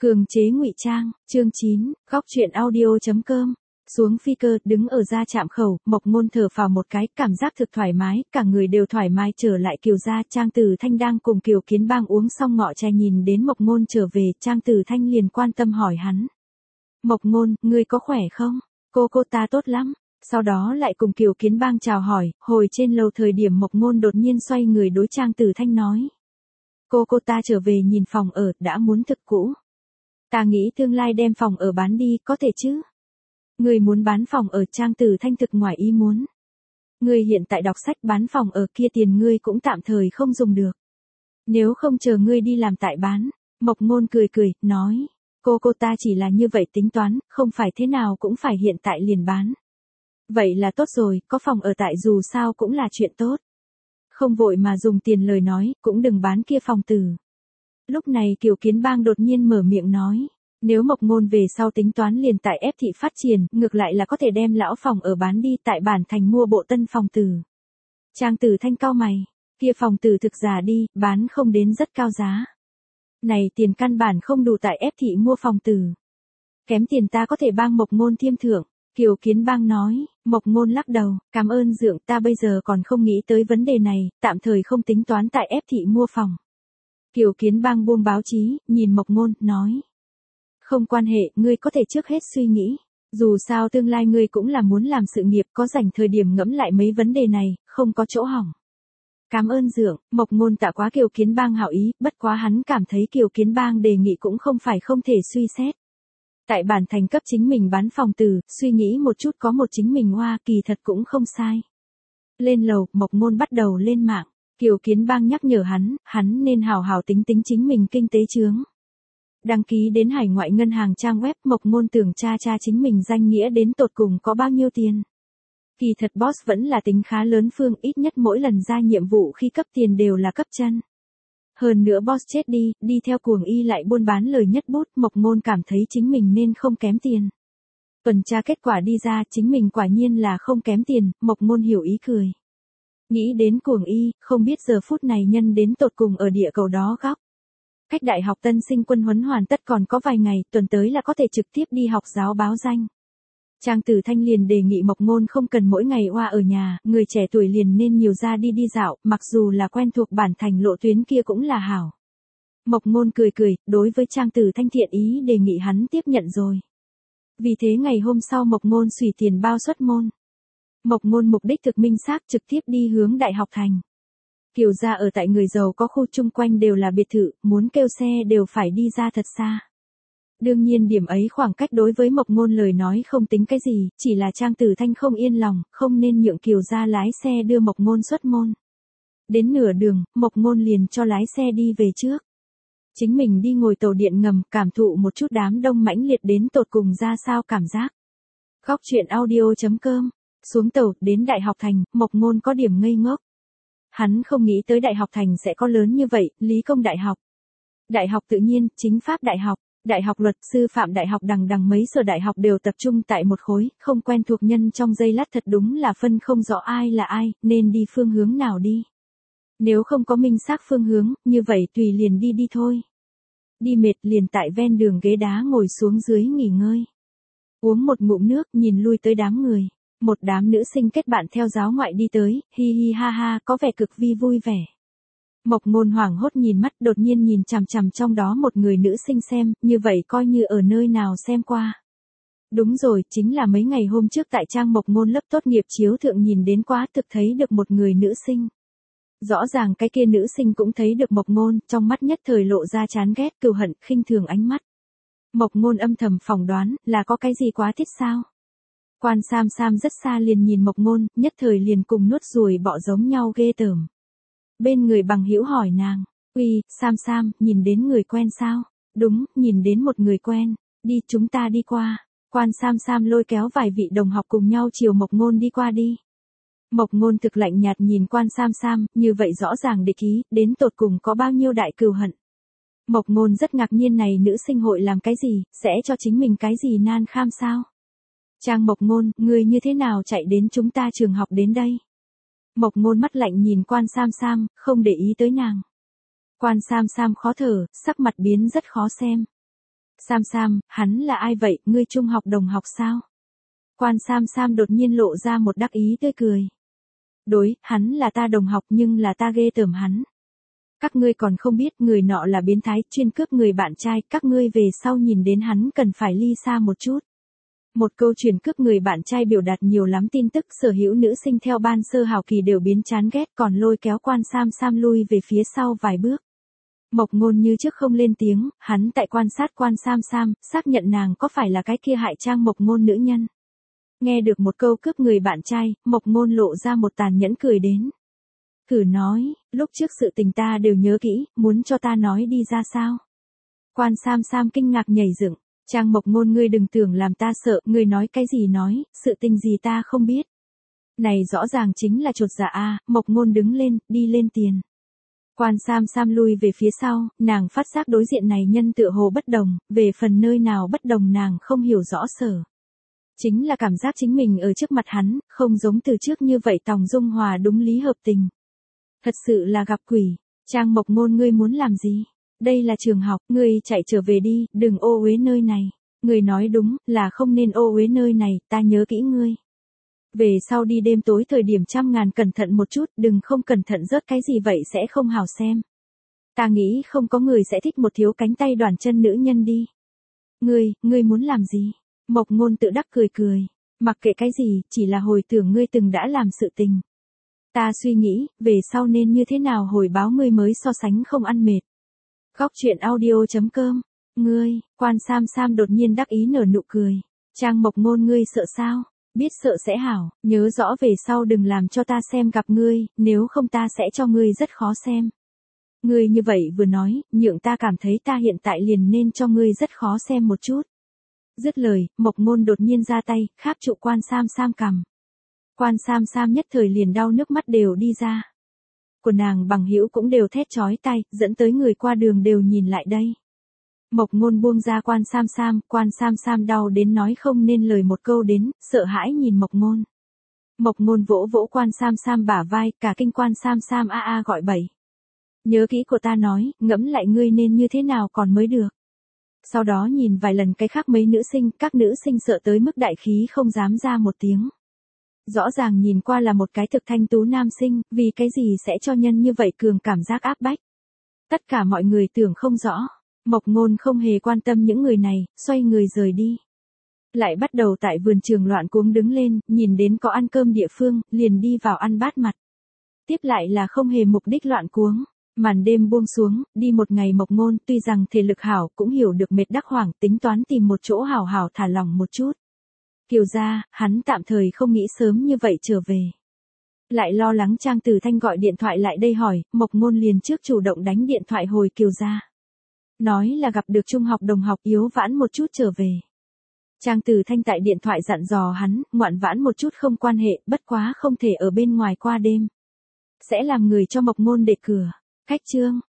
Cường chế ngụy trang, chương 9, góc truyện audio.com. Xuống phi cơ, đứng ở ra trạm khẩu, Mộc Ngôn thở phào một cái, cảm giác thực thoải mái, cả người đều thoải mái trở lại Kiều gia. Trang Tử Thanh đang cùng Kiều Kiến Bang uống xong ngọ chè, nhìn đến Mộc Ngôn trở về, Trang Tử Thanh liền quan tâm hỏi hắn. Mộc Ngôn, ngươi có khỏe không? Cô ta tốt lắm. Sau đó lại cùng Kiều Kiến Bang chào hỏi, hồi trên lầu thời điểm Mộc Ngôn đột nhiên xoay người đối Trang Tử Thanh nói. Cô ta trở về nhìn phòng ở, đã muốn thực cũ. Ta nghĩ tương lai đem phòng ở bán đi, có thể chứ? Ngươi muốn bán phòng ở? Trang Tử Thanh thực ngoài ý muốn. Ngươi hiện tại đọc sách bán phòng ở kia tiền ngươi cũng tạm thời không dùng được. Nếu không chờ ngươi đi làm tại bán. Mộc Ngôn cười, nói. Cô ta chỉ là như vậy tính toán, không phải thế nào cũng phải hiện tại liền bán. Vậy là tốt rồi, có phòng ở tại dù sao cũng là chuyện tốt. Không vội mà dùng tiền lời nói, cũng đừng bán kia phòng tử. Lúc này Kiều Kiến Bang đột nhiên mở miệng nói. Nếu Mộc Ngôn về sau tính toán liền tại ép thị phát triển, ngược lại là có thể đem lão phòng ở bán đi tại bản thành mua bộ tân phòng tử. Trang Tử Thanh cau mày. Kia phòng tử thực giả đi, bán không đến rất cao giá. Này tiền căn bản không đủ tại ép thị mua phòng tử. Kém tiền ta có thể bang Mộc Ngôn thiêm thưởng. Kiều Kiến Bang nói. Mộc Ngôn lắc đầu, cảm ơn dượng, ta bây giờ còn không nghĩ tới vấn đề này, tạm thời không tính toán tại ép thị mua phòng. Kiều Kiến Bang buông báo chí, nhìn Mộc Ngôn, nói. Không quan hệ, ngươi có thể trước hết suy nghĩ. Dù sao tương lai ngươi cũng là muốn làm sự nghiệp, có rảnh thời điểm ngẫm lại mấy vấn đề này, không có chỗ hỏng. Cảm ơn dượng. Mộc Ngôn tạ quá Kiều Kiến Bang hảo ý, bất quá hắn cảm thấy Kiều Kiến Bang đề nghị cũng không phải không thể suy xét. Tại bản thành cấp chính mình bán phòng tử, suy nghĩ một chút có một chính mình hoa, kỳ thật cũng không sai. Lên lầu, Mộc Ngôn bắt đầu lên mạng. Kiều Kiến Bang nhắc nhở hắn nên hào hào tính chính mình kinh tế chướng. Đăng ký đến hải ngoại ngân hàng trang web, Mộc Ngôn tưởng tra chính mình danh nghĩa đến tột cùng có bao nhiêu tiền. Kỳ thật boss vẫn là tính khá lớn phương, ít nhất mỗi lần ra nhiệm vụ khi cấp tiền đều là cấp chân. Hơn nữa boss chết đi theo cuồng y lại buôn bán lời nhất bút, Mộc Ngôn cảm thấy chính mình nên không kém tiền. Tuần tra kết quả đi ra, chính mình quả nhiên là không kém tiền, Mộc Ngôn hiểu ý cười. Nghĩ đến cuồng y, không biết giờ phút này nhân đến tột cùng ở địa cầu đó góc. Cách đại học tân sinh quân huấn hoàn tất còn có vài ngày, tuần tới là có thể trực tiếp đi học giáo báo danh. Trang Tử Thanh liền đề nghị Mộc Ngôn không cần mỗi ngày oa ở nhà, người trẻ tuổi liền nên nhiều ra đi dạo, mặc dù là quen thuộc bản thành lộ tuyến kia cũng là hảo. Mộc Ngôn cười, đối với Trang Tử Thanh thiện ý đề nghị hắn tiếp nhận rồi. Vì thế ngày hôm sau Mộc Ngôn xùy tiền bao xuất môn. Mộc Ngôn mục đích thực minh xác, trực tiếp đi hướng Đại học Thành. Kiều gia ở tại người giàu có khu chung quanh đều là biệt thự, muốn kêu xe đều phải đi ra thật xa. Đương nhiên điểm ấy khoảng cách đối với Mộc Ngôn lời nói không tính cái gì, chỉ là Trang Tử Thanh không yên lòng, không nên nhượng Kiều gia lái xe đưa Mộc Ngôn xuất môn. Đến nửa đường, Mộc Ngôn liền cho lái xe đi về trước. Chính mình đi ngồi tàu điện ngầm, cảm thụ một chút đám đông mãnh liệt đến tột cùng ra sao cảm giác. Góc truyện audio.com. Xuống tàu, đến Đại học Thành, Mộc Ngôn có điểm ngây ngốc. Hắn không nghĩ tới Đại học Thành sẽ có lớn như vậy, Lý Công Đại học, Đại học Tự nhiên, Chính pháp Đại học, Đại học Luật, Sư phạm Đại học, đằng mấy sở đại học đều tập trung tại một khối, không quen thuộc nhân trong giây lát thật đúng là phân không rõ ai là ai, nên đi phương hướng nào đi. Nếu không có minh xác phương hướng, như vậy tùy liền đi thôi. Đi mệt liền tại ven đường ghế đá ngồi xuống dưới nghỉ ngơi. Uống một ngụm nước, nhìn lui tới đám người. Một đám nữ sinh kết bạn theo giáo ngoại đi tới, hi hi ha ha, có vẻ cực vi vui vẻ. Mộc Ngôn hoảng hốt nhìn mắt, đột nhiên nhìn chằm trong đó một người nữ sinh xem, như vậy coi như ở nơi nào xem qua. Đúng rồi, chính là mấy ngày hôm trước tại trang Mộc Ngôn lớp tốt nghiệp chiếu thượng nhìn đến quá, thực thấy được một người nữ sinh. Rõ ràng cái kia nữ sinh cũng thấy được Mộc Ngôn, trong mắt nhất thời lộ ra chán ghét, cừu hận, khinh thường ánh mắt. Mộc Ngôn âm thầm phỏng đoán, là có cái gì quá thích sao? Quan Sam rất xa liền nhìn Mộc Ngôn, nhất thời liền cùng nuốt ruồi bọ giống nhau ghê tởm. Bên người bằng hữu hỏi nàng, uy, Sam, nhìn đến người quen sao? Đúng, nhìn đến một người quen, đi chúng ta đi qua. Quan Sam lôi kéo vài vị đồng học cùng nhau chiều Mộc Ngôn đi qua đi. Mộc Ngôn thực lạnh nhạt nhìn Quan Sam, như vậy rõ ràng địch ý, đến tột cùng có bao nhiêu đại cừu hận. Mộc Ngôn rất ngạc nhiên này nữ sinh hội làm cái gì, sẽ cho chính mình cái gì nan kham sao? Trang Mộc Ngôn, ngươi như thế nào chạy đến chúng ta trường học đến đây? Mộc Ngôn mắt lạnh nhìn Quan Sam, không để ý tới nàng. Quan Sam khó thở, sắc mặt biến rất khó xem. Sam Sam, hắn là ai vậy, ngươi trung học đồng học sao? Quan Sam Sam đột nhiên lộ ra một đắc ý tươi cười. Đối, hắn là ta đồng học nhưng là ta ghê tởm hắn. Các ngươi còn không biết người nọ là biến thái, chuyên cướp người bạn trai, các ngươi về sau nhìn đến hắn cần phải ly xa một chút. Một câu chuyện cướp người bạn trai biểu đạt nhiều lắm tin tức, sở hữu nữ sinh theo ban sơ hào kỳ đều biến chán ghét, còn lôi kéo Quan Sam Sam lui về phía sau vài bước. Mộc Ngôn như trước không lên tiếng, hắn tại quan sát Quan Sam Sam, xác nhận nàng có phải là cái kia hại Trang Mộc Ngôn nữ nhân. Nghe được một câu cướp người bạn trai, Mộc Ngôn lộ ra một tàn nhẫn cười đến. Thử nói, lúc trước sự tình ta đều nhớ kỹ, muốn cho ta nói đi ra sao? Quan Sam Sam kinh ngạc nhảy dựng, Trang Mộc Ngôn ngươi đừng tưởng làm ta sợ, ngươi nói cái gì nói, sự tình gì ta không biết. Này rõ ràng chính là chột dạ a, Mộc Ngôn đứng lên, đi lên tiền. Quan Sam Sam lui về phía sau, nàng phát giác đối diện này nhân tựa hồ bất đồng, về phần nơi nào bất đồng nàng không hiểu rõ sở. Chính là cảm giác chính mình ở trước mặt hắn, không giống từ trước như vậy tòng dung hòa đúng lý hợp tình. Thật sự là gặp quỷ. Trang Mộc Ngôn ngươi muốn làm gì? Đây là trường học, ngươi chạy trở về đi, đừng ô uế nơi này. Ngươi nói đúng, là không nên ô uế nơi này, ta nhớ kỹ ngươi. Về sau đi đêm tối thời điểm 100.000 cẩn thận một chút, đừng không cẩn thận rớt cái gì vậy sẽ không hào xem. Ta nghĩ không có người sẽ thích một thiếu cánh tay đoàn chân nữ nhân đi. Ngươi muốn làm gì? Mộc Ngôn tự đắc cười cười. Mặc kệ cái gì, chỉ là hồi tưởng ngươi từng đã làm sự tình. Ta suy nghĩ, về sau nên như thế nào hồi báo ngươi mới so sánh không ăn mệt. Góc truyện audio.com. Ngươi, Quan Sam Sam đột nhiên đắc ý nở nụ cười. Trang Mộc Ngôn ngươi sợ sao? Biết sợ sẽ hảo, nhớ rõ về sau đừng làm cho ta xem gặp ngươi, nếu không ta sẽ cho ngươi rất khó xem. Ngươi như vậy vừa nói, nhượng ta cảm thấy ta hiện tại liền nên cho ngươi rất khó xem một chút. Dứt lời, Mộc Ngôn đột nhiên ra tay, kháp trụ Quan Sam Sam cằm. Quan Sam Sam nhất thời liền đau nước mắt đều đi ra. Của nàng bằng hữu cũng đều thét chói tai, dẫn tới người qua đường đều nhìn lại đây. Mộc Ngôn buông ra Quan Sam Sam đau đến nói không nên lời một câu đến, sợ hãi nhìn Mộc Ngôn. Mộc Ngôn vỗ vỗ Quan Sam Sam bả vai, cả kinh Quan Sam Sam a a gọi bậy. Nhớ kỹ của ta nói, ngẫm lại ngươi nên như thế nào còn mới được. Sau đó nhìn vài lần cái khác mấy nữ sinh, các nữ sinh sợ tới mức đại khí không dám ra một tiếng. Rõ ràng nhìn qua là một cái thực thanh tú nam sinh, vì cái gì sẽ cho nhân như vậy cường cảm giác áp bách. Tất cả mọi người tưởng không rõ. Mộc Ngôn không hề quan tâm những người này, xoay người rời đi. Lại bắt đầu tại vườn trường loạn cuống đứng lên, nhìn đến có ăn cơm địa phương, liền đi vào ăn bát mặt. Tiếp lại là không hề mục đích loạn cuống. Màn đêm buông xuống, đi một ngày Mộc Ngôn tuy rằng thể lực hảo cũng hiểu được mệt đắc hoảng, tính toán tìm một chỗ hảo hảo thả lỏng một chút. Kiều gia, hắn tạm thời không nghĩ sớm như vậy trở về. Lại lo lắng Trang Tử Thanh gọi điện thoại lại đây hỏi, Mộc Ngôn liền trước chủ động đánh điện thoại hồi Kiều gia. Nói là gặp được trung học đồng học yếu vãn một chút trở về. Trang Tử Thanh tại điện thoại dặn dò hắn, ngoạn vãn một chút không quan hệ, bất quá không thể ở bên ngoài qua đêm. Sẽ làm người cho Mộc Ngôn để cửa. Cách chương.